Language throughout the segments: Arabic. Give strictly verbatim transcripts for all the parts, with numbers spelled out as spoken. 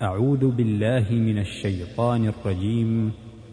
أعوذ بالله من الشيطان الرجيم.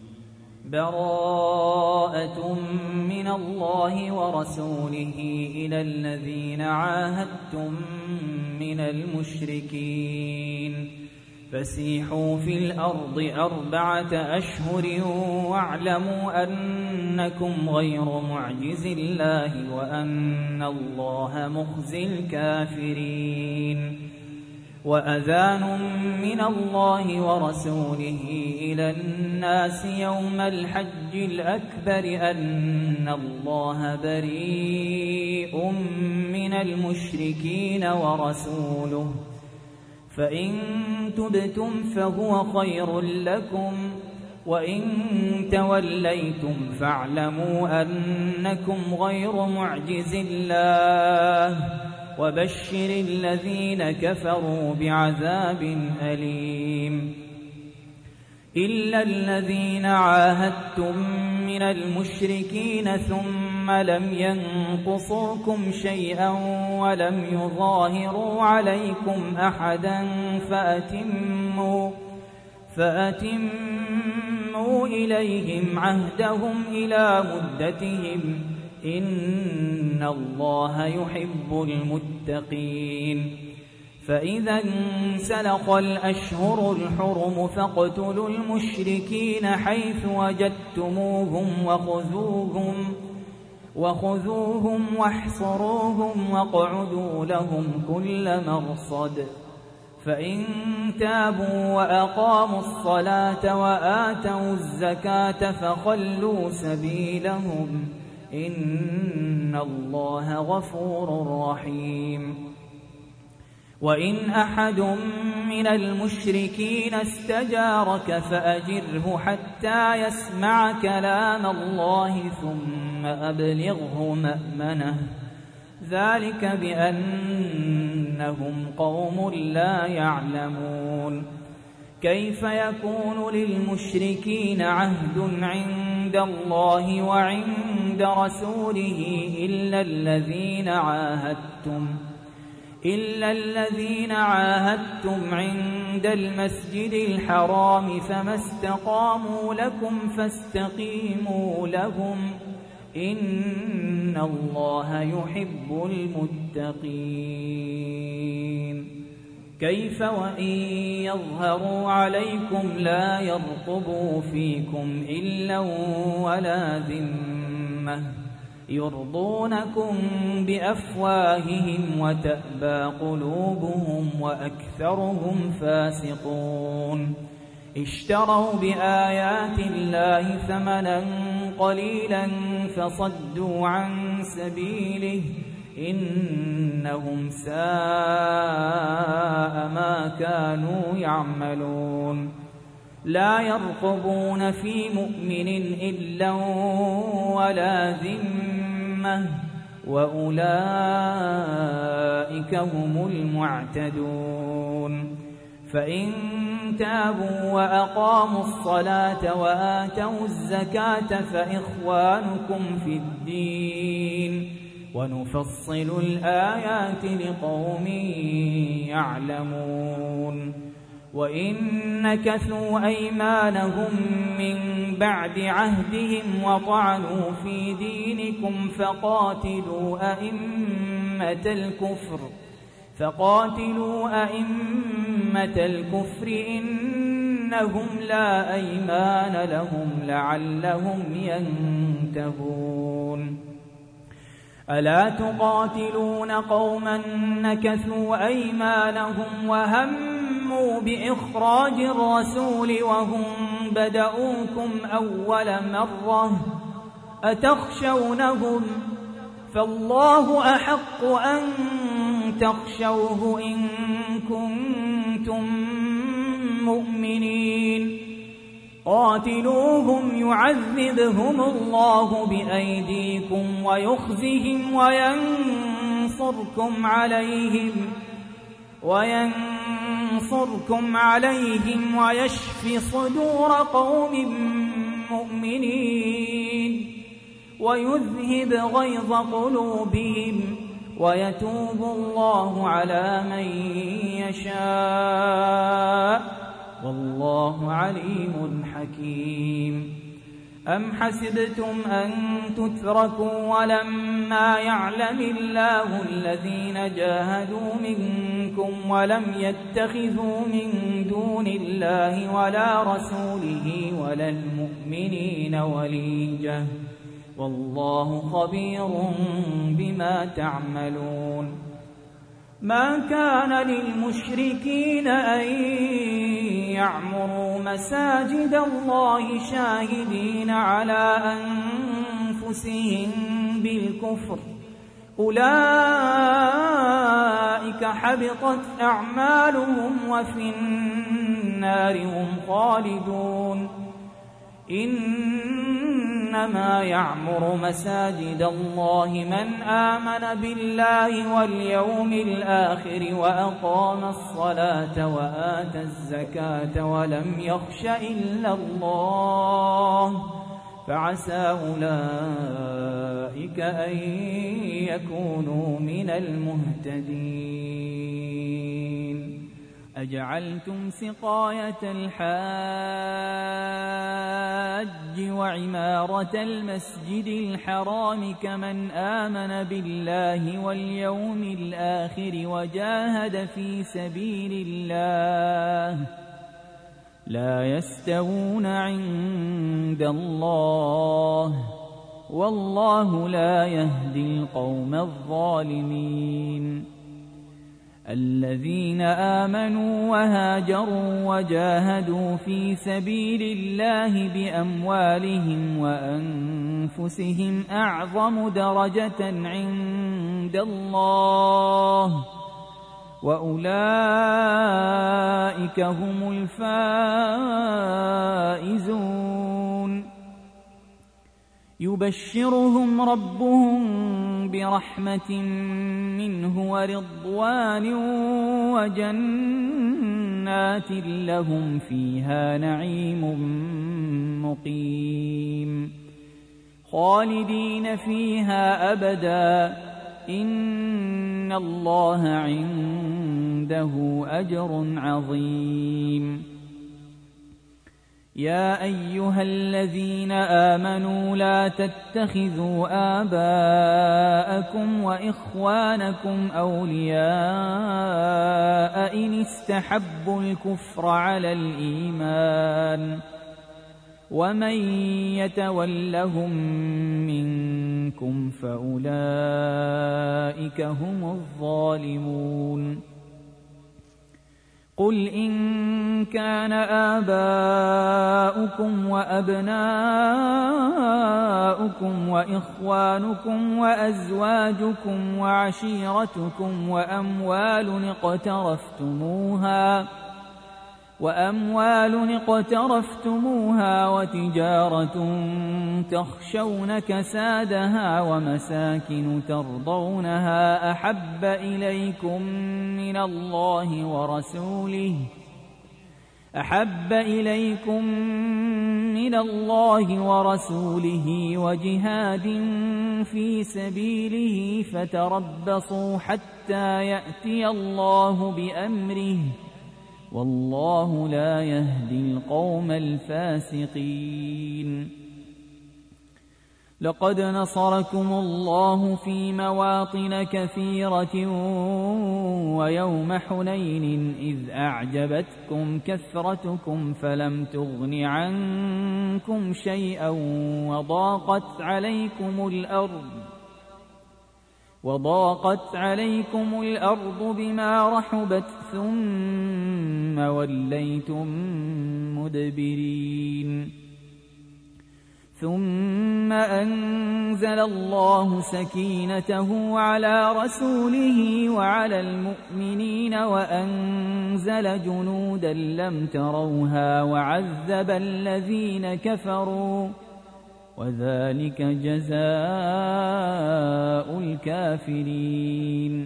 براءة من الله ورسوله إلى الذين عاهدتم من المشركين فسيحوا في الأرض أربعة أشهر واعلموا أنكم غير معجز الله وأن الله مخزي الكافرين. وأذان من الله ورسوله إلى الناس يوم الحج الأكبر أن الله بريء من المشركين ورسوله فإن تبتم فهو خير لكم وإن توليتم فاعلموا أنكم غير معجز الله وبشر الذين كفروا بعذاب أليم. إلا الذين عاهدتم من المشركين ثم لم ينقصوكم شيئا ولم يظاهروا عليكم أحدا فأتموا, فأتموا إليهم عهدهم إلى مدتهم إن الله يحب المتقين. فإذا انسلخ الأشهر الحرم فاقتلوا المشركين حيث وجدتموهم وخذوهم, وخذوهم واحصروهم واقعدوا لهم كل مرصد. فإن تابوا وأقاموا الصلاة وآتوا الزكاة فخلوا سبيلهم إن الله غفور رحيم. وإن أحد من المشركين استجارك فأجره حتى يسمع كلام الله ثم أبلغه مأمنه ذلك بأنهم قوم لا يعلمون. كيف يكون للمشركين عهد عند الله وعند رسوله إلا الذين عاهدتم إلا الذين عاهدتم عند المسجد الحرام فما استقاموا لكم فاستقيموا لهم إن الله يحب المتقين. كيف وإن يظهروا عليكم لا يرقبوا فيكم إلا ولا ذمة يرضونكم بأفواههم وتأبى قلوبهم وأكثرهم فاسقون. اشتروا بآيات الله ثمنا قليلا فصدوا عن سبيله إنهم ساء ما كانوا يعملون. لا يرقبون في مؤمن إلا ولا ذمة وأولئك هم المعتدون. فإن تابوا وأقاموا الصلاة وآتوا الزكاة فإخوانكم في الدين ونفصل الآيات لقوم يعلمون. وإن نكثوا أيمانهم من بعد عهدهم وطعنوا في دينكم فقاتلوا أئمة الكفر فقاتلوا أئمة الكفر إنهم لا أيمان لهم لعلهم ينتهون. ألا تقاتلون قوما نكثوا أيمانهم وهموا بإخراج الرسول وهم بدؤوكم أول مرة أتخشونهم فالله أحق أن تخشوه إن كنتم مؤمنين. قاتلوهم يعذبهم الله بأيديكم ويخزهم وينصركم عليهم وينصركم عليهم ويشفي صدور قوم مؤمنين ويذهب غيظ قلوبهم ويتوب الله على من يشاء والله عليم حكيم. أم حسبتم أن تتركوا ولما يعلم الله الذين جاهدوا منكم ولم يتخذوا من دون الله ولا رسوله ولا المؤمنين وليجة والله خبير بما تعملون. ما كان للمشركين أن يعمروا مساجد الله شاهدين على أنفسهم بالكفر أولئك حبطت أعمالهم وفي النار هم خالدون. إنما يعمر مساجد الله من آمن بالله واليوم الآخر وأقام الصلاة وآتى الزكاة ولم يخش إلا الله فعسى أولئك أن يكونوا من المهتدين. أجعلتم سقاية الحاج وعمارة المسجد الحرام كمن آمن بالله واليوم الآخر وجاهد في سبيل الله لا يستوون عند الله والله لا يهدي القوم الظالمين. الذين آمنوا وهاجروا وجاهدوا في سبيل الله بأموالهم وأنفسهم أعظم درجة عند الله وأولئك هم الفائزون. يبشرهم ربهم برحمة منه ورضوان وجنات لهم فيها نعيم مقيم خالدين فيها أبدا إن الله عنده أجر عظيم. يا أيها الذين آمنوا لا تتخذوا آباءكم وإخوانكم أولياء إن استحبوا الكفر على الإيمان ومن يتولهم منكم فأولئك هم الظالمون. قل إن كان آباؤكم وأبناؤكم وإخوانكم وأزواجكم وعشيرتكم وأموال اقترفتموها وأموال اقترفتموها وتجارة تخشون كسادها ومساكن ترضونها أحب إليكم من الله ورسوله أحب إليكم من الله ورسوله وجهاد في سبيله فتربصوا حتى يأتي الله بأمره والله لا يهدي القوم الفاسقين. لقد نصركم الله في مواطن كثيرة ويوم حنين إذ أعجبتكم كثرتكم فلم تغن عنكم شيئا وضاقت عليكم الأرض وضاقت عليكم الأرض بما رحبت ثم وليتم مدبرين. ثم أنزل الله سكينته على رسوله وعلى المؤمنين وأنزل جنودا لم تروها وعذب الذين كفروا وذلك جزاء الكافرين.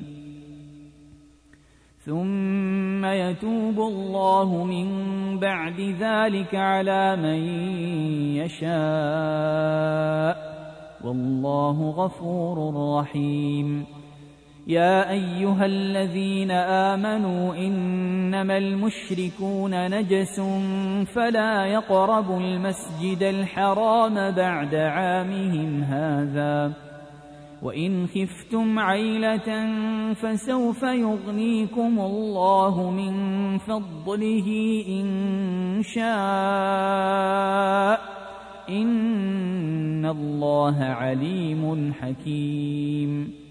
ثم يتوب الله من بعد ذلك على من يشاء والله غفور رحيم. يا أيها الذين آمنوا إنما المشركون نجس فلا يقربوا المسجد الحرام بعد عامهم هذا وإن خفتم عيلة فسوف يغنيكم الله من فضله إن شاء إن الله عليم حكيم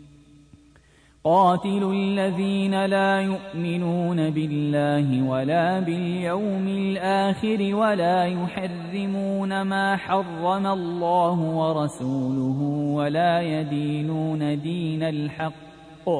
قاتلوا الذين لا يؤمنون بالله ولا باليوم الآخر ولا يحرمون ما حرم الله ورسوله ولا يدينون دين الحق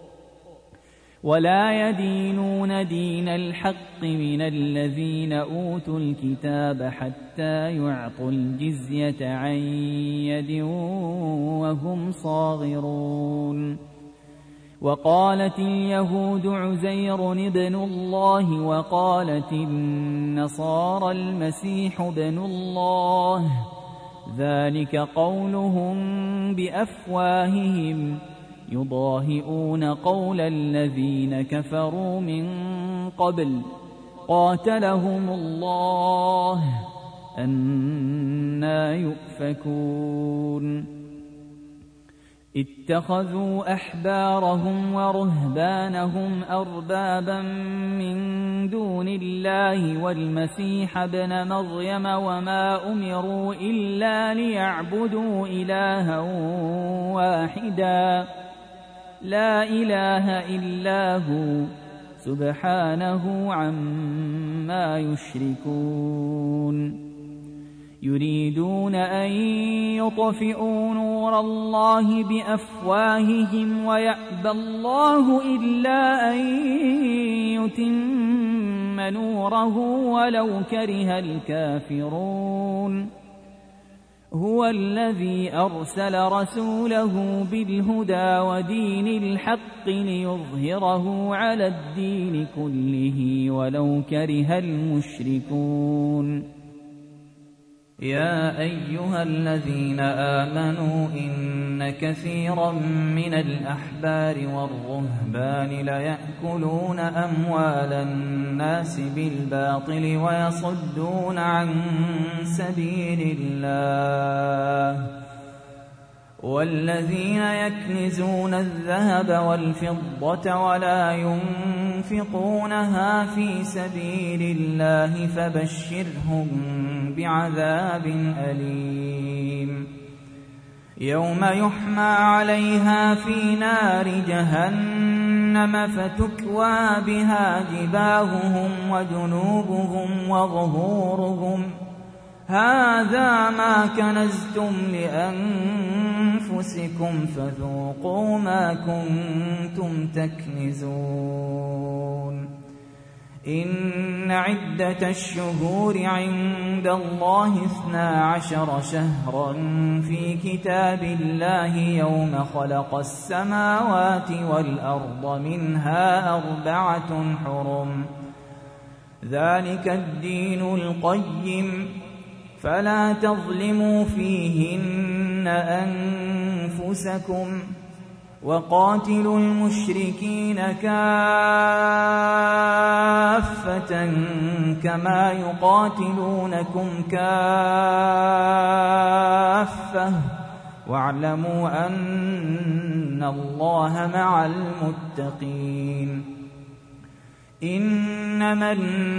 ولا يدينون دين الحق من الذين أوتوا الكتاب حتى يعطوا الجزية عن يد وهم صاغرون وقالت اليهود عزير ابن الله وقالت النصارى المسيح ابن الله ذلك قولهم بأفواههم يضاهئون قول الذين كفروا من قبل قاتلهم الله أنى يؤفكون اتخذوا أحبارهم ورهبانهم أربابا من دون الله والمسيح ابن مريم وما أمروا إلا ليعبدوا إلها واحدا لا إله إلا هو سبحانه عما يشركون يريدون أن يطفئوا نور الله بأفواههم ويأبى الله إلا أن يتم نوره ولو كره الكافرون هو الذي أرسل رسوله بالهدى ودين الحق ليظهره على الدين كله ولو كره المشركون يا أيها الذين آمنوا إن كثيرا من الأحبار والرهبان ليأكلون أموال الناس بالباطل ويصدون عن سبيل الله والذين يكنزون الذهب والفضة ولا ينفقونها في سبيل الله فبشرهم بعذاب أليم يوم يحمى عليها في نار جهنم فتكوى بها جباههم وجنوبهم وظهورهم هذا ما كنزتم لأنفسكم فذوقوا ما كنتم تكنزون إن عدة الشهور عند الله اثنا عشر شهرا في كتاب الله يوم خلق السماوات والأرض منها أربعة حرم ذلك الدين القيم فلا تظلموا فيهن أنفسكم وقاتلوا المشركين كافة كما يقاتلونكم كافة واعلموا أن الله مع المتقين إنما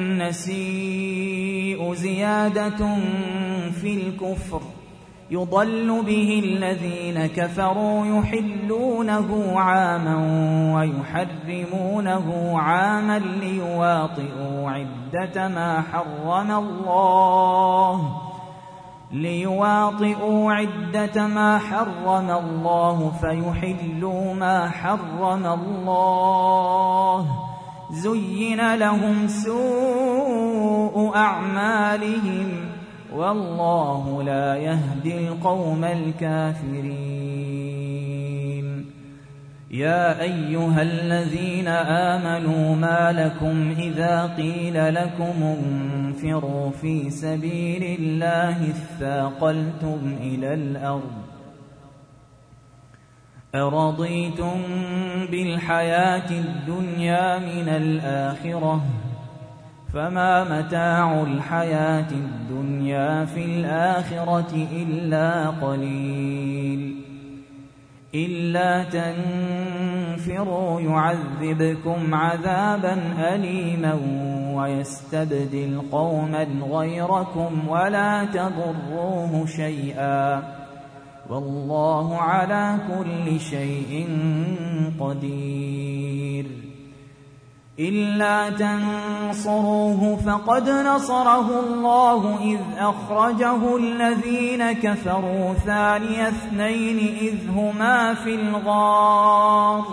النسيء زيادة في الكفر يضل به الذين كفروا يحلونه عاما ويحرمونه عاما ليواطئوا عدة ما حرم الله ليواطئوا عدة ما حرم الله فيحلوا ما حرم الله زين لهم سوء أعمالهم والله لا يهدي القوم الكافرين يا أيها الذين آمنوا ما لكم إذا قيل لكم انفروا في سبيل الله اثاقلتم إلى الأرض أرضيتم بالحياة الدنيا من الآخرة فما متاع الحياة الدنيا في الآخرة إلا قليل إلا تنفروا يعذبكم عذابا أليما ويستبدل قوما غيركم ولا تضروه شيئا والله على كل شيء قدير إلا تنصروه فقد نصره الله إذ أخرجه الذين كفروا ثاني اثنين إذ هما في الغار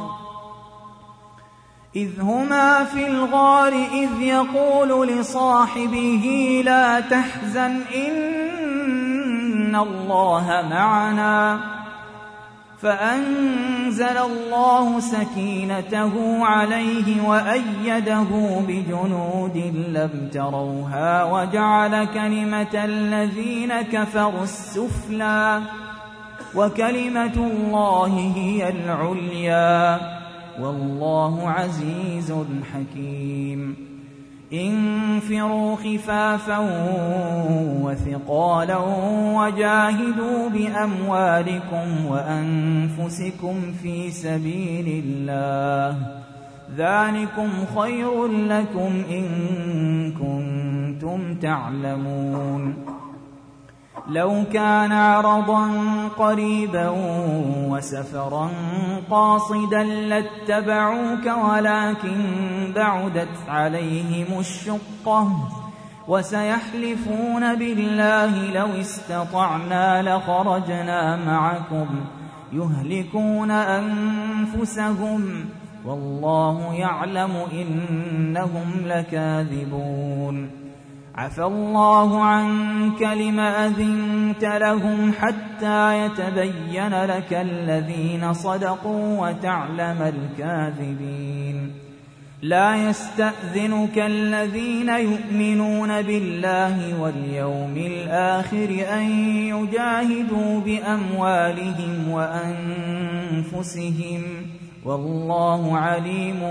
إذ هما في الغار إذ يقول لصاحبه لا تحزن إن الله معنا فأنزل الله سكينته عليه وأيده بجنود لم تروها وجعل كلمة الذين كفروا السفلى وكلمة الله هي العليا والله عزيز حكيم انفروا خفافا وثقالا وجاهدوا بأموالكم وأنفسكم في سبيل الله ذلكم خير لكم إن كنتم تعلمون لو كان عرضا قريبا وسفرا قاصدا لاتبعوك ولكن بعدت عليهم الشقة وسيحلفون بالله لو استطعنا لخرجنا معكم يهلكون أنفسهم والله يعلم إنهم لكاذبون عفى الله عنك لم أذنت لهم حتى يتبين لك الذين صدقوا وتعلم الكاذبين لا يستأذنك الذين يؤمنون بالله واليوم الآخر أن يجاهدوا بأموالهم وأنفسهم والله عليم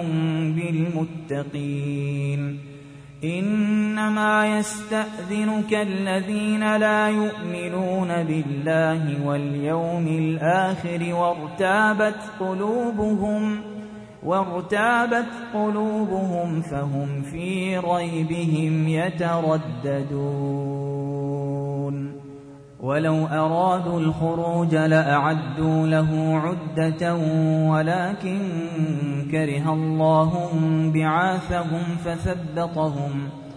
بالمتقين إنما يستأذنك الذين لا يؤمنون بالله واليوم الآخر وارتابت قلوبهم وارتابت قلوبهم فهم في ريبهم يترددون ولو أرادوا الخروج لأعدوا له عدة ولكن كره الله بعاثهم فثبطهم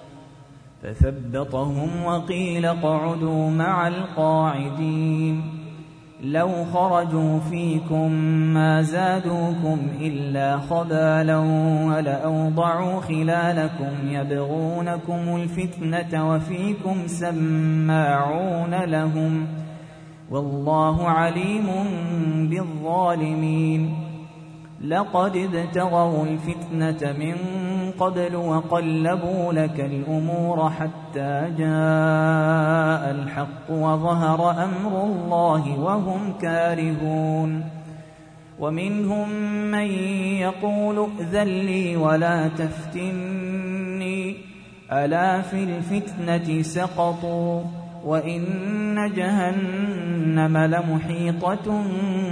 فثبطهم وقيل اقعدوا مع القاعدين لو خرجوا فيكم ما زادوكم إلا خبالا ولأوضعوا خلالكم يبغونكم الفتنة وفيكم سماعون لهم والله عليم بالظالمين لقد ابتغوا الفتنة من قبل وقلبوا لك الأمور حتى جاء الحق وظهر أمر الله وهم كارهون ومنهم من يقول ائذن لي ولا تفتني ألا في الفتنة سقطوا وإن جهنم لمحيطة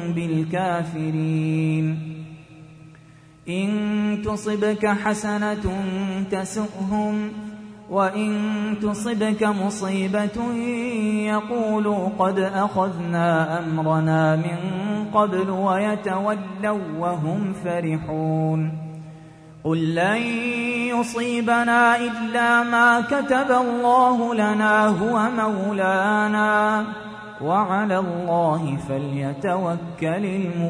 بالكافرين إن تصبك حسنة تسؤهم وإن تصبك مصيبة يقولوا قد أخذنا أمرنا من قبل ويتولوا وهم فرحون قل لن يصيبنا إلا ما كتب الله لنا هو مولانا وعلى الله فليتوكل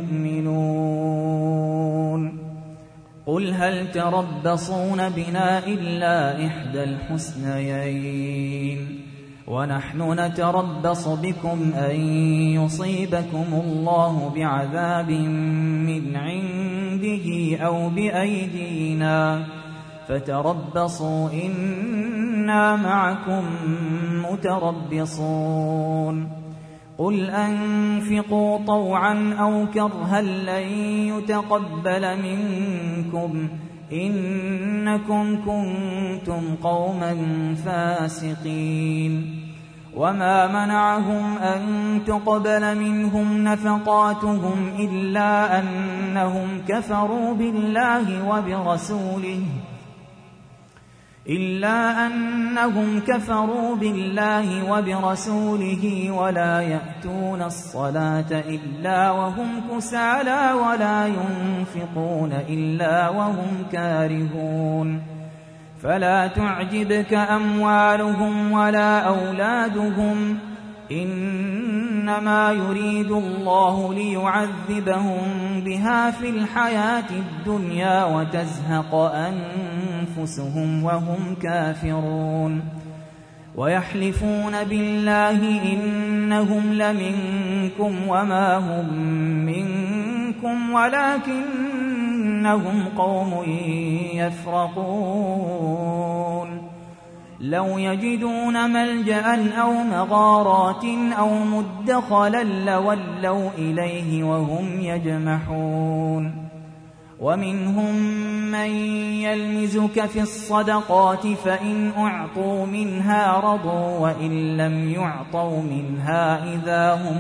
المؤمنون قل هل تربصون بنا إلا إحدى الحسنيين ونحن نتربص بكم أن يصيبكم الله بعذاب من عنده أو بأيدينا فتربصوا إنا معكم متربصون قل أنفقوا طوعا أو كرها لن يتقبل منكم إنكم كنتم قوما فاسقين وما منعهم أن تقبل منهم نفقاتهم إلا أنهم كفروا بالله وبرسوله إلا أنهم كفروا بالله وبرسوله ولا يأتون الصلاة إلا وهم كسالى ولا ينفقون إلا وهم كارهون فلا تعجبك أموالهم ولا أولادهم إنما يريد الله ليعذبهم بها في الحياة الدنيا وتزهق أنفسهم وهم كافرون ويحلفون بالله إنهم لمنكم وما هم منكم ولكنهم قوم يفرقون لو يجدون ملجأ أو مغارات أو مدخلا لولوا إليه وهم يجمحون ومنهم من يلمزك في الصدقات فإن أعطوا منها رضوا وإن لم يعطوا منها إذا هم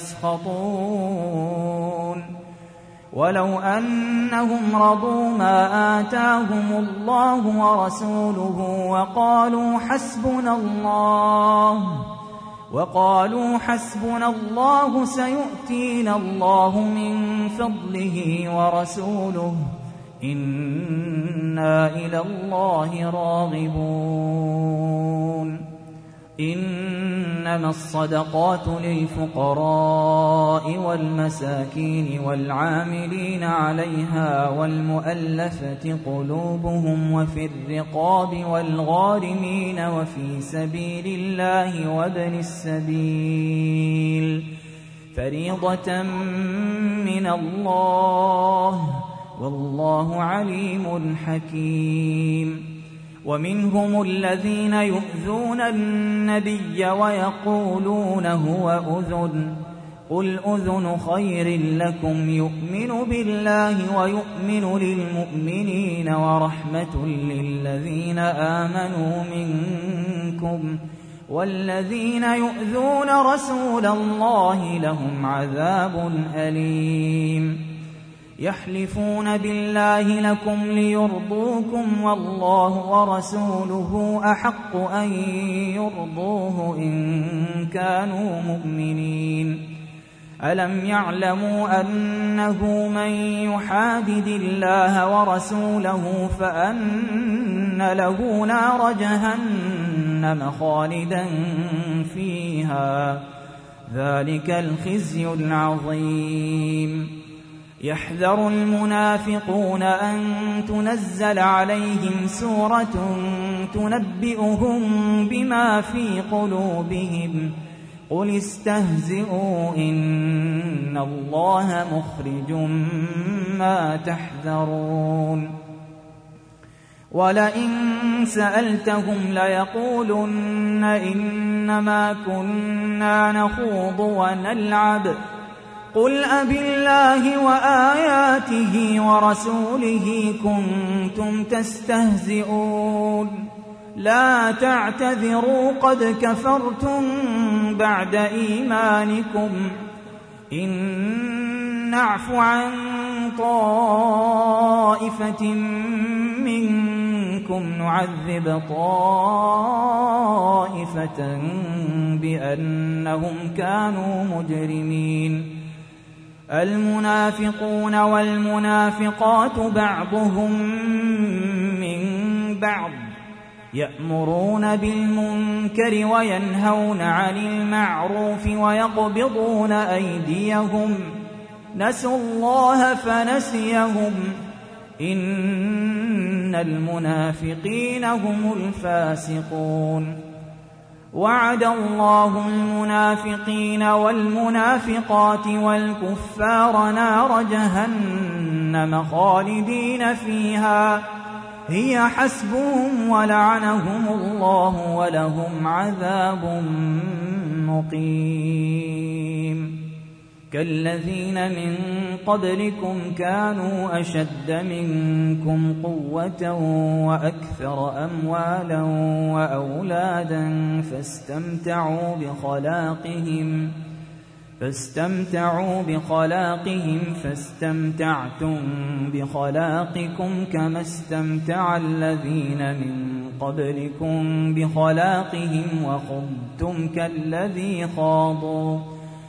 يسخطون ولو أنهم رضوا ما آتاهم الله ورسوله وقالوا حسبنا الله وقالوا حسبنا الله سيؤتينا الله من فضله ورسوله إنا إلى الله راغبون إنما الصدقات للفقراء والمساكين والعاملين عليها والمؤلفة قلوبهم وفي الرقاب والغارمين وفي سبيل الله وابن السبيل فريضة من الله والله عليم حكيم ومنهم الذين يؤذون النبي ويقولون هو أذن قل أذن خير لكم يؤمن بالله ويؤمن للمؤمنين ورحمة للذين آمنوا منكم والذين يؤذون رسول الله لهم عذاب أليم يحلفون بالله لكم ليرضوكم والله ورسوله أحق أن يرضوه إن كانوا مؤمنين ألم يعلموا أنه من يحادد الله ورسوله فأن له نار جهنم خالدا فيها ذلك الخزي العظيم يحذر المنافقون أن تنزل عليهم سورة تنبئهم بما في قلوبهم قل استهزئوا إن الله مخرج ما تحذرون ولئن سألتهم ليقولن إنما كنا نخوض ونلعب قل أبالله وآياته ورسوله كنتم تستهزئون لا تعتذروا قد كفرتم بعد إيمانكم إن نعف عن طائفة منكم نعذب طائفة بأنهم كانوا مجرمين المنافقون والمنافقات بعضهم من بعض يأمرون بالمنكر وينهون عن المعروف ويقبضون أيديهم نسوا الله فنسيهم إن المنافقين هم الفاسقون وعد الله المنافقين والمنافقات والكفار نار جهنم خالدين فيها هي حسبهم ولعنهم الله ولهم عذاب مقيم كالذين من قبلكم كانوا أشد منكم قوة وأكثر أموالا وأولادا فاستمتعوا بخلاقهم فاستمتعوا بخلاقهم فاستمتعتم بخلاقكم كما استمتع الذين من قبلكم بخلاقهم وخضتم كالذي خاضوا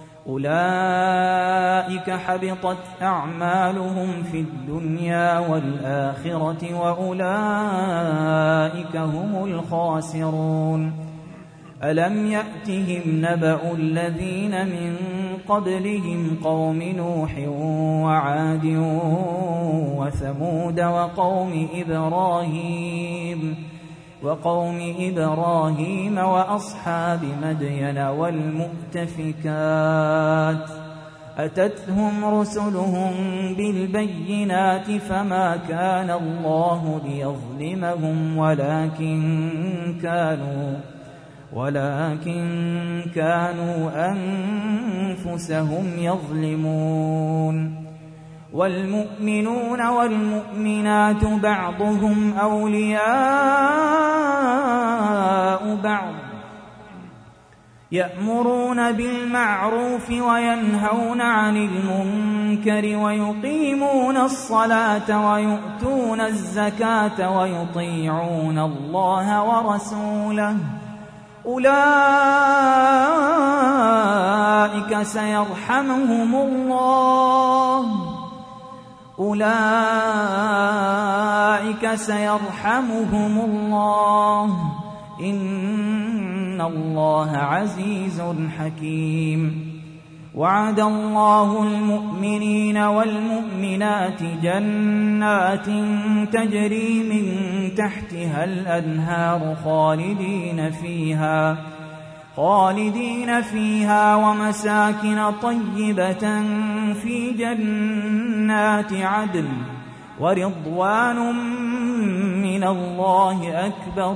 أولئك حبطت أعمالهم في الدنيا والآخرة وأولئك هم الخاسرون ألم يأتهم نبأ الذين من قبلهم قوم نوح وعاد وثمود وقوم إبراهيم وقوم إبراهيم وأصحاب مدين والمؤتفكات أتتهم رسلهم بالبينات فما كان الله ليظلمهم ولكن كانوا ولكن كانوا أنفسهم يظلمون والمؤمنون والمؤمنات بعضهم أولياء بعض يأمرون بالمعروف وينهون عن المنكر ويقيمون الصلاة ويؤتون الزكاة ويطيعون الله ورسوله أولئك سيرحمهم الله أولئك سيرحمهم الله إن الله عزيز حكيم وعد الله المؤمنين والمؤمنات جنات تجري من تحتها الأنهار خالدين فيها خالدين فيها ومساكن طيبة في جنات عدن ورضوان من الله أكبر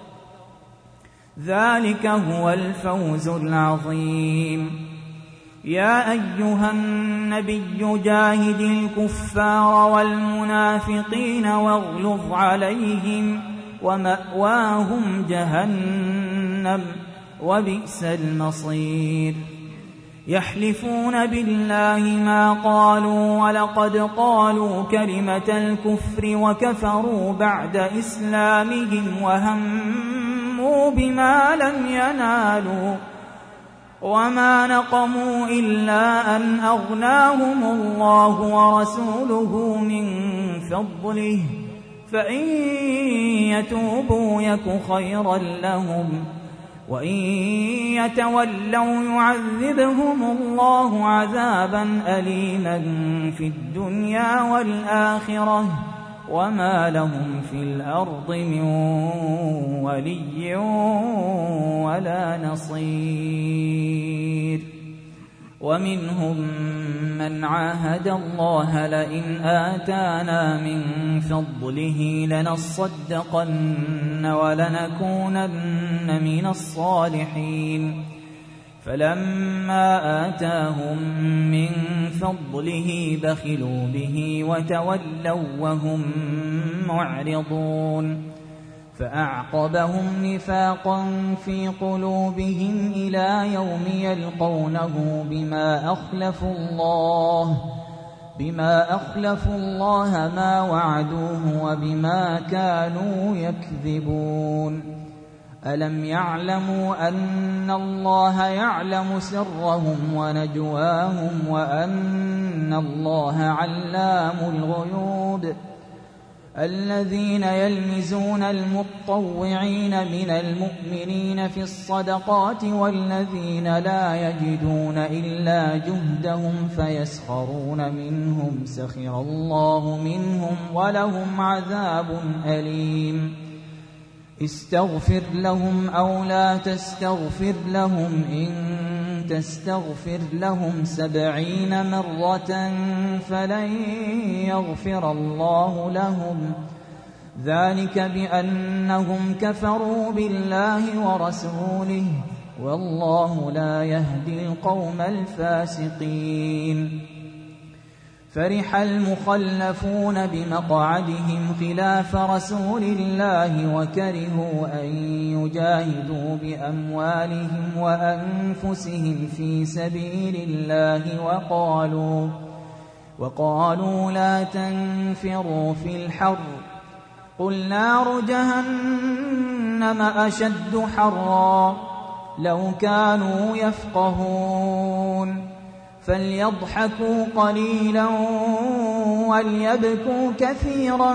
ذلك هو الفوز العظيم يا أيها النبي جاهد الكفار والمنافقين واغلظ عليهم ومأواهم جهنم وبئس المصير يحلفون بالله ما قالوا ولقد قالوا كلمة الكفر وكفروا بعد إسلامهم وهموا بما لم ينالوا وما نقموا إلا أن أغناهم الله ورسوله من فضله فإن يتوبوا يك خيرا لهم وإن يتولوا يعذبهم الله عذابا أليما في الدنيا والآخرة وما لهم في الأرض من ولي ولا نصير ومنهم من عاهد الله لئن آتانا من فضله لنصدقن ولنكونن من الصالحين فلما آتاهم من فضله بخلوا به وتولوا وهم معرضون فأعقبهم نفاقا في قلوبهم إلى يوم يلقونه بما أخلفوا الله بما أخلفوا الله ما وعدوه وبما كانوا يكذبون ألم يعلموا أن الله يعلم سرهم ونجواهم وأن الله علام الغيوب الذين يلمزون المطوعين من المؤمنين في الصدقات والذين لا يجدون إلا جهدهم فيسخرون منهم سخر الله منهم ولهم عذاب أليم استغفر لهم أو لا تستغفر لهم إن تستغفر لهم سبعين مرة فلن يغفر الله لهم ذلك بأنهم كفروا بالله ورسوله والله لا يهدي القوم الفاسقين. فرح المخلفون بمقعدهم خلاف رسول الله وكرهوا أن يجاهدوا بأموالهم وأنفسهم في سبيل الله وقالوا, وقالوا لا تنفروا في الحر قل نار جهنم أشد حرا لو كانوا يفقهون. فليضحكوا قليلا وليبكوا كثيرا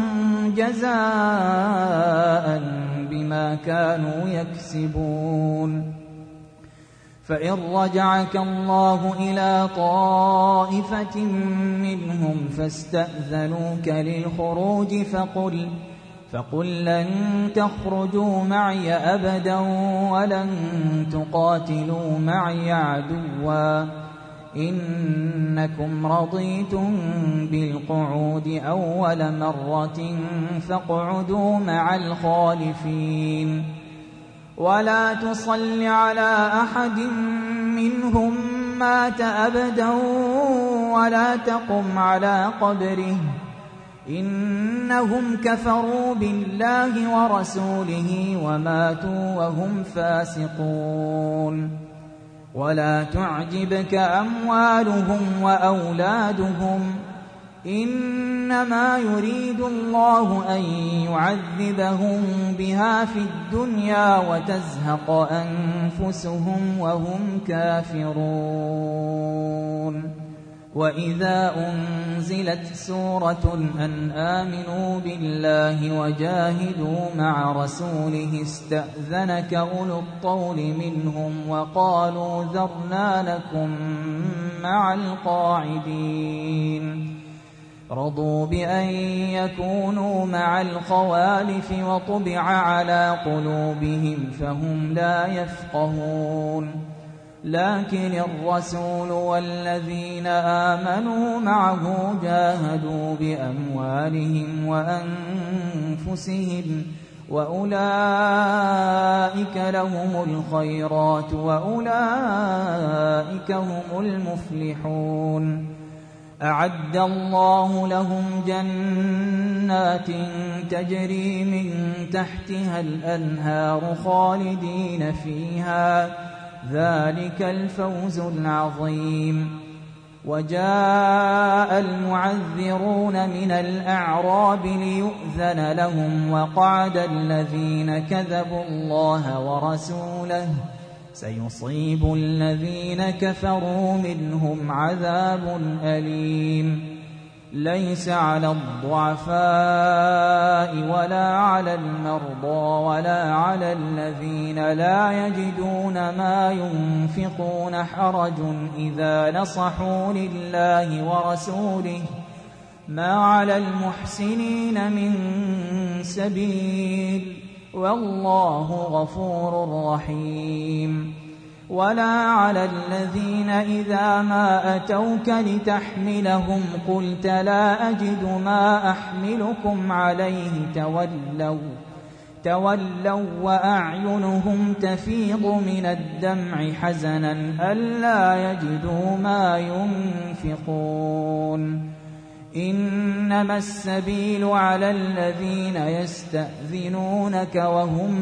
جزاء بما كانوا يكسبون. فإن رجعك الله إلى طائفة منهم فاستأذنوك للخروج فقل, فقل لن تخرجوا معي أبدا ولن تقاتلوا معي عدوا إنكم رضيتم بالقعود أول مرة فاقعدوا مع الخالفين. ولا تصل على أحد منهم مات أبدا ولا تقم على قبره إنهم كفروا بالله ورسوله وماتوا وهم فاسقون. ولا تعجبك أموالهم وأولادهم إنما يريد الله أن يعذبهم بها في الدنيا وتزهق أنفسهم وهم كافرون. وإذا أنزلت سورة أن آمنوا بالله وجاهدوا مع رسوله استأذنك أولو الطول منهم وقالوا ذرنا لكم مع القاعدين. رضوا بأن يكونوا مع الخوالف وطبع على قلوبهم فهم لا يفقهون. لكن الرسول والذين آمنوا معه جاهدوا بأموالهم وأنفسهم وأولئك لهم الخيرات وأولئك هم المفلحون. أعد الله لهم جنات تجري من تحتها الأنهار خالدين فيها ذلك الفوز العظيم. وجاء المعذرون من الأعراب ليؤذن لهم وقعد الذين كذبوا الله ورسوله سيصيب الذين كفروا منهم عذاب أليم. ليس على الضعفاء ولا على المرضى ولا على الذين لا يجدون ما ينفقون حرج إذا نصحوا لله ورسوله ما على المحسنين من سبيل والله غفور رحيم. ولا على الذين إذا ما أتوك لتحملهم قلت لا أجد ما أحملكم عليه تولوا تولوا وأعينهم تفيض من الدمع حزنا ألا يجدوا ما ينفقون. إنما السبيل على الذين يستأذنونك وهم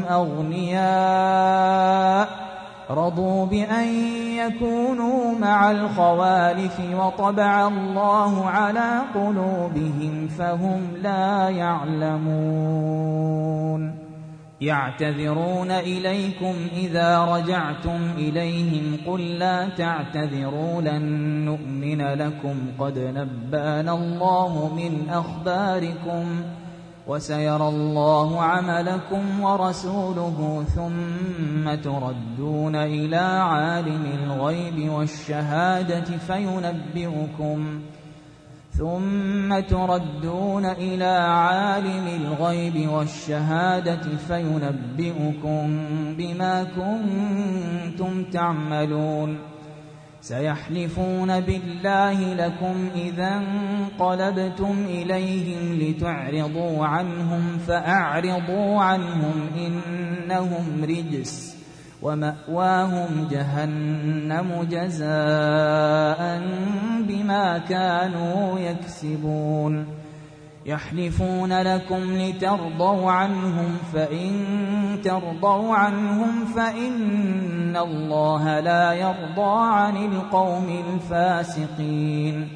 أغنياء رضوا بأن يكونوا مع الخوالف وطبع الله على قلوبهم فهم لا يعلمون. يعتذرون إليكم إذا رجعتم إليهم قل لا تعتذروا لن نؤمن لكم قد نبأنا الله من أخباركم وسيرى الله عملكم ورسوله ثم تردون إلى عالم الغيب والشهادة فينبئكم ثم تردون إلى عالم الغيب والشهادة فينبئكم بما كنتم تعملون. سيحلفون بالله لكم إذا انقلبتم إليهم لتعرضوا عنهم فأعرضوا عنهم إنهم رجس ومأواهم جهنم جزاء بما كانوا يكسبون يحلفون لكم لترضوا عنهم فإن ترضوا عنهم فإن الله لا يرضى عن القوم الفاسقين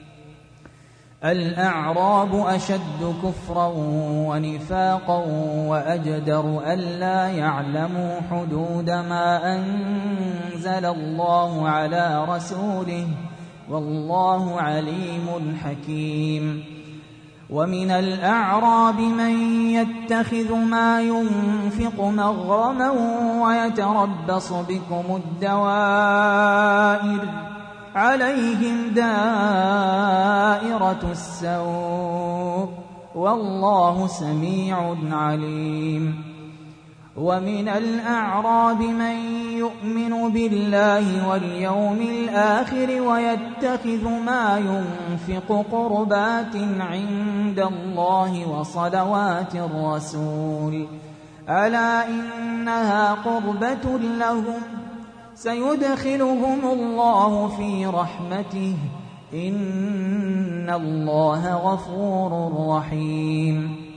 الأعراب أشد كفرا ونفاقا وأجدر ألا يعلموا حدود ما أنزل الله على رسوله والله عليم حكيم ومن الأعراب من يتخذ ما ينفق مغرما ويتربص بكم الدوائر عليهم دائرة السوء والله سميع عليم ومن الأعراب من يؤمن بالله واليوم الآخر ويتخذ ما ينفق قربات عند الله وصلوات الرسول ألا إنها قربة لهم سيدخلهم الله في رحمته إن الله غفور رحيم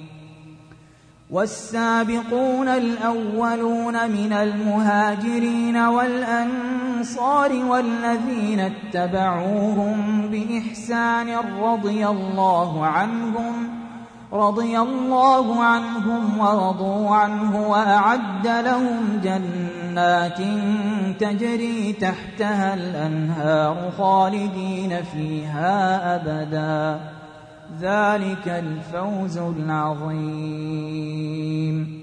والسابقون الأولون من المهاجرين والأنصار والذين اتبعوهم بإحسان رضي الله عنهم رضي الله عنهم ورضوا عنه وأعد لهم جنات تجري تحتها الأنهار خالدين فيها أبدا ذلك الفوز العظيم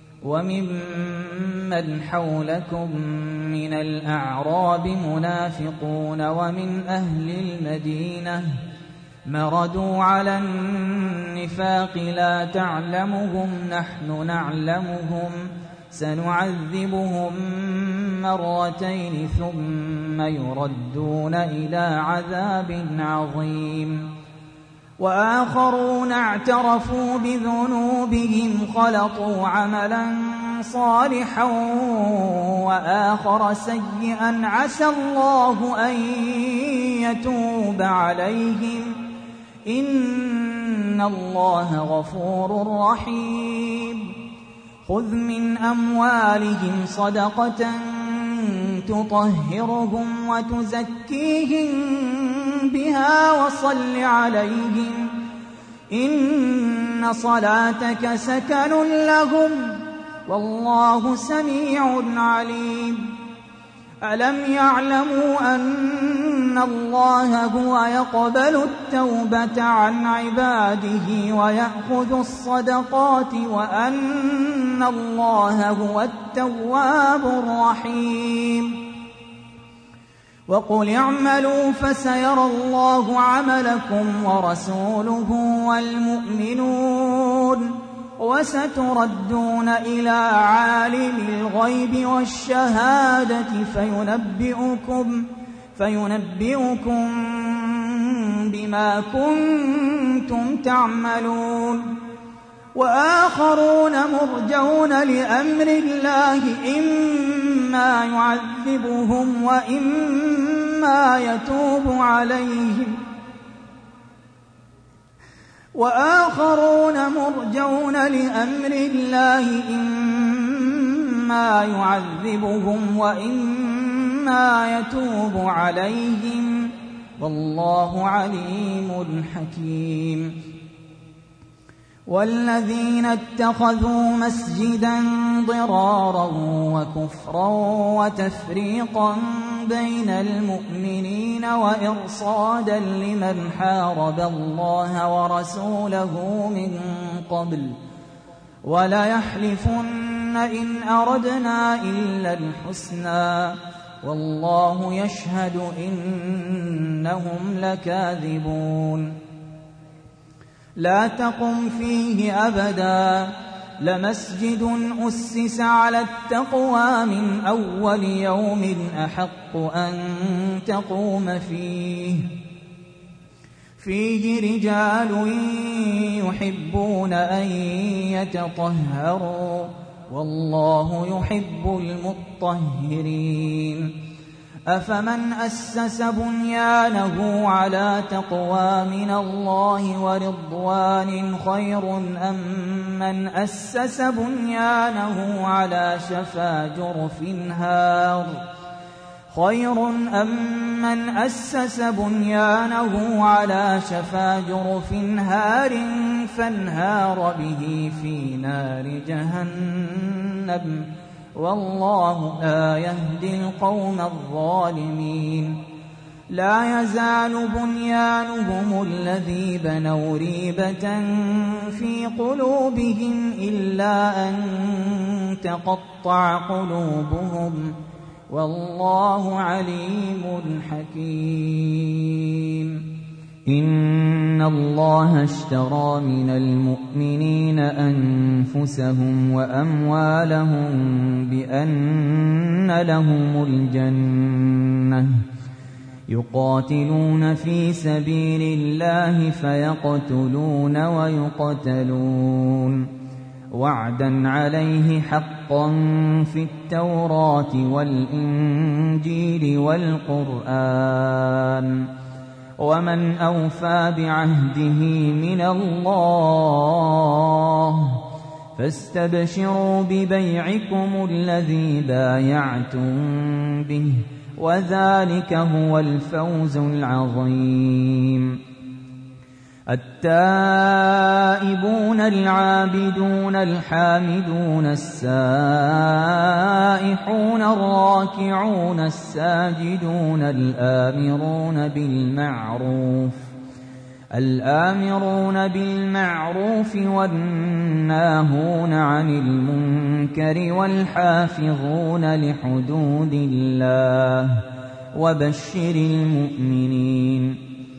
وممن حولكم من الأعراب منافقون ومن أهل المدينة مردوا على النفاق لا تعلمهم نحن نعلمهم سنعذبهم مرتين ثم يردون إلى عذاب عظيم وآخرون اعترفوا بذنوبهم خلطوا عملا صالحا وآخر سيئا عسى الله أن يتوب عليهم إن الله غفور رحيم خذ من أموالهم صدقة تطهرهم وتزكيهم بها وصل عليهم إن صلاتك سكن لهم والله سميع عليم ألم يعلموا أن الله هو يقبل التوبة عن عباده ويأخذ الصدقات وأن الله هو التواب الرحيم وقل اعملوا فسيرى الله عملكم ورسوله والمؤمنون وستردون إلى عالم الغيب والشهادة فينبئكم, فينبئكم بما كنتم تعملون وآخرون مرجون لأمر الله إما يعذبهم وإما يتوب عليهم وآخرون مرجون لأمر الله إما يعذبهم وإما يتوب عليهم والله عليم حكيم والذين اتخذوا مسجدا ضرارا وكفرا وتفريقا بين المؤمنين وإرصادا لمن حارب الله ورسوله من قبل وليحلفن إن أردنا إلا الحسنى والله يشهد إنهم لكاذبون لا تقم فيه أبدا لمسجد أسس على التقوى من أول يوم أحق أن تقوم فيه فيه رجال يحبون أن يتطهروا والله يحب المطهرين. أفمن أسس بنيانه على تقوى من الله ورضوان خير أم من أسس بنيانه على شفا جرف هار خير أم من أسس بنيانه على شفا جرف هار فانهار به في نار جهنم والله لا يهدي القوم الظالمين. لا يزال بنيانهم الذي بنوا ريبة في قلوبهم إلا أن تقطع قلوبهم والله عليم حكيم. إن الله اشترى من المؤمنين أنفسهم وأموالهم بأن لهم الجنة يقاتلون في سبيل الله فيقتلون ويقتلون وعدا عليه حقا في التوراة والإنجيل والقرآن ومن أوفى بعهده من الله فاستبشروا ببيعكم الذي بايعتم به وذلك هو الفوز العظيم. التائبون العابدون الحامدون السائحون الراكعون الساجدون الآمرون بالمعروف الآمرون بالمعروف والناهون عن المنكر والحافظون لحدود الله وبشر المؤمنين.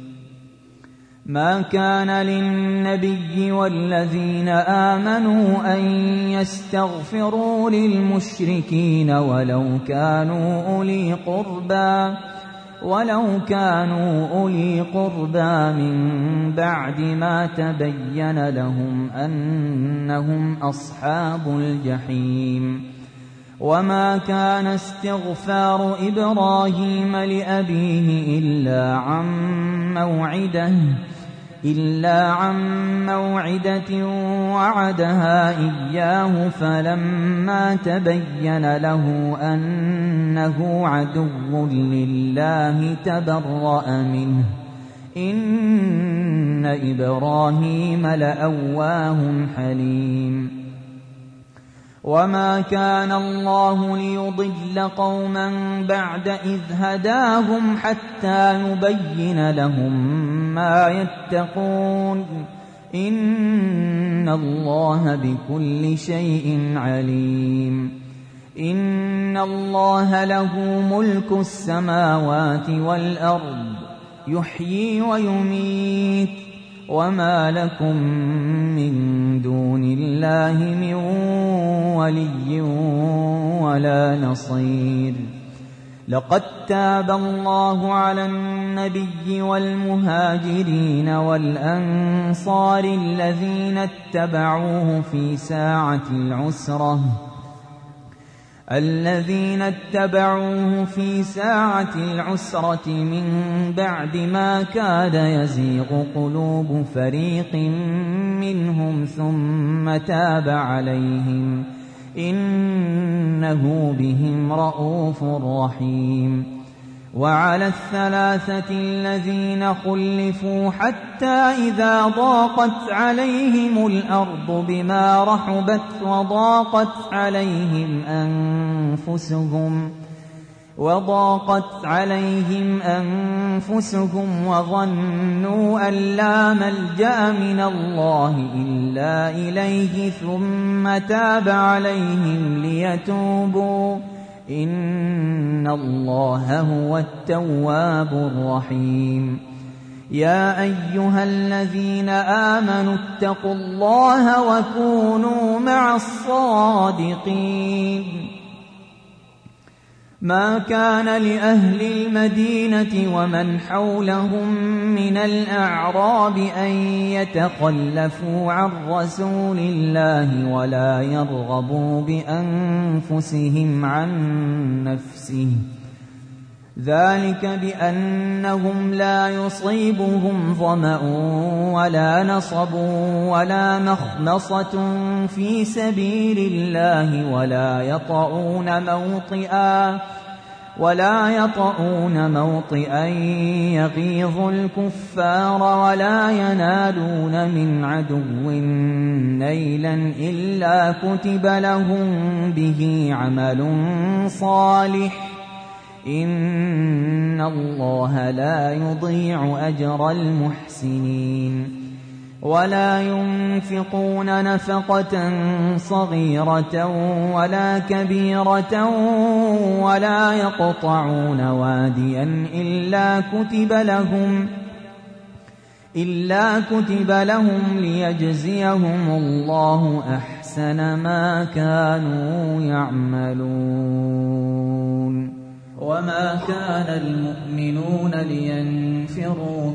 ما كان للنبي والذين آمنوا أن يستغفروا للمشركين ولو كانوا أولي قربى ولو كانوا أولي قربى من بعد ما تبين لهم أنهم أصحاب الجحيم. وما كان استغفار إبراهيم لأبيه إلا عن موعدة إلا عن موعدة وعدها إياه فلما تبين له أنه عدو لله تبرأ منه إن إبراهيم لأواه حليم. وما كان الله ليضل قوما بعد إذ هداهم حتى يبين لهم ما يتقون إن الله بكل شيء عليم. إن الله له ملك السماوات والأرض يحيي ويميت وما لكم من دون الله من ولي ولا نصير. لقد تاب الله على النبي والمهاجرين والأنصار الذين اتبعوه في ساعة العسرة الذين اتبعوه في ساعة العسرة من بعد ما كاد يزيغ قلوب فريق منهم ثم تاب عليهم إنه بهم رءوف رحيم. وعلى الثلاثة الذين خلفوا حتى إذا ضاقت عليهم الأرض بما رحبت وضاقت عليهم أنفسهم وضاقت عليهم أنفسهم وظنوا أن لا ملجأ من الله إلا إليه ثم تاب عليهم ليتوبوا إن الله هو التواب الرحيم. يا أيها الذين آمنوا اتقوا الله وكونوا مع الصادقين ما كان لأهل المدينة ومن حولهم من الأعراب أن يتخلفوا عن رسول الله ولا يرغبوا بأنفسهم عن نفسه، ذلك بأنهم لا يصيبهم ظمأ ولا نصب ولا مخمصة في سبيل الله ولا يطؤون موطئا ولا يطؤون موطئا يغيظ الكفار ولا ينالون من عدو نيلا إلا كتب لهم به عمل صالح، إن الله لا يضيع أجر المحسنين. ولا ينفقون نفقة صغيرة ولا كبيرة ولا يقطعون واديا إلا كتب لهم إلا كتب لهم ليجزيهم الله أحسن ما كانوا يعملون. وما كان المؤمنون لينفروا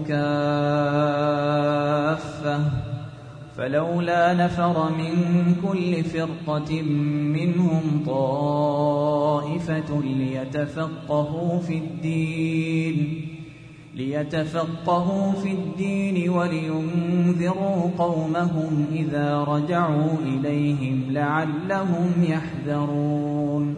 كافة، فلولا نفر من كل فرقة منهم طائفة ليتفقهوا في الدين ليتفقهوا في الدين ولينذروا قومهم إذا رجعوا إليهم لعلهم يحذرون.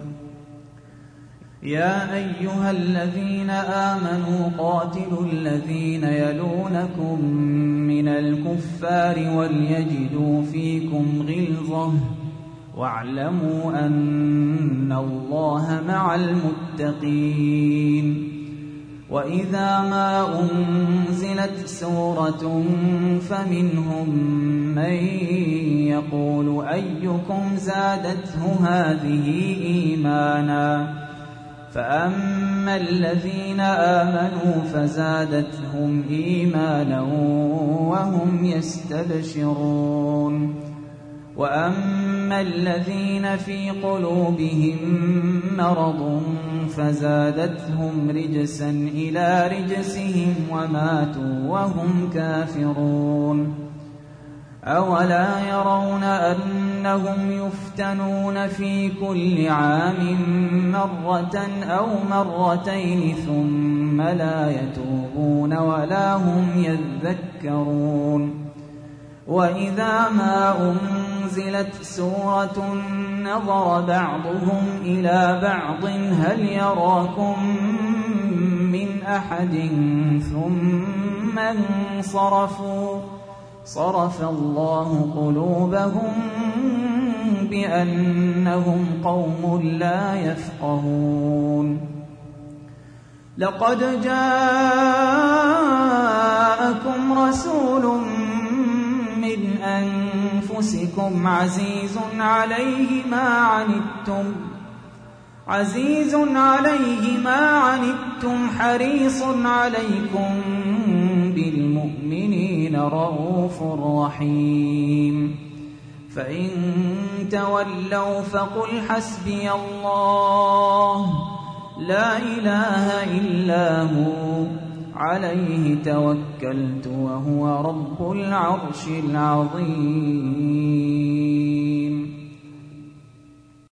يا أيها الذين آمنوا قاتلوا الذين يلونكم من الكفار وليجدوا فيكم غلظة واعلموا أن الله مع المتقين. وإذا ما أنزلت سورة فمنهم من يقول أيكم زادته هذه إيمانا، فأما الذين آمنوا فزادتهم إيمانا وهم يستبشرون، وأما الذين في قلوبهم مرض فزادتهم رجسا إلى رجسهم وماتوا وهم كافرون. أولا يرون أنهم يفتنون في كل عام مرة أو مرتين ثم لا يتوبون ولا هم يذكرون. وإذا ما أنزلت سورة نظر بعضهم إلى بعض هل يراكم من أحد ثم انصرفوا صرف الله قلوبهم بأنهم قوم لا يفقهون. لقد جاءكم رسول من أنفسكم عزيز عليه ما عنتم عزيز عليه ما عنتم حريص عليكم بالمؤمنين رؤوف رحيم. فإن تولوا فقل حسبي الله لا إله إلا هو عليه توكلت وهو رب العرش العظيم.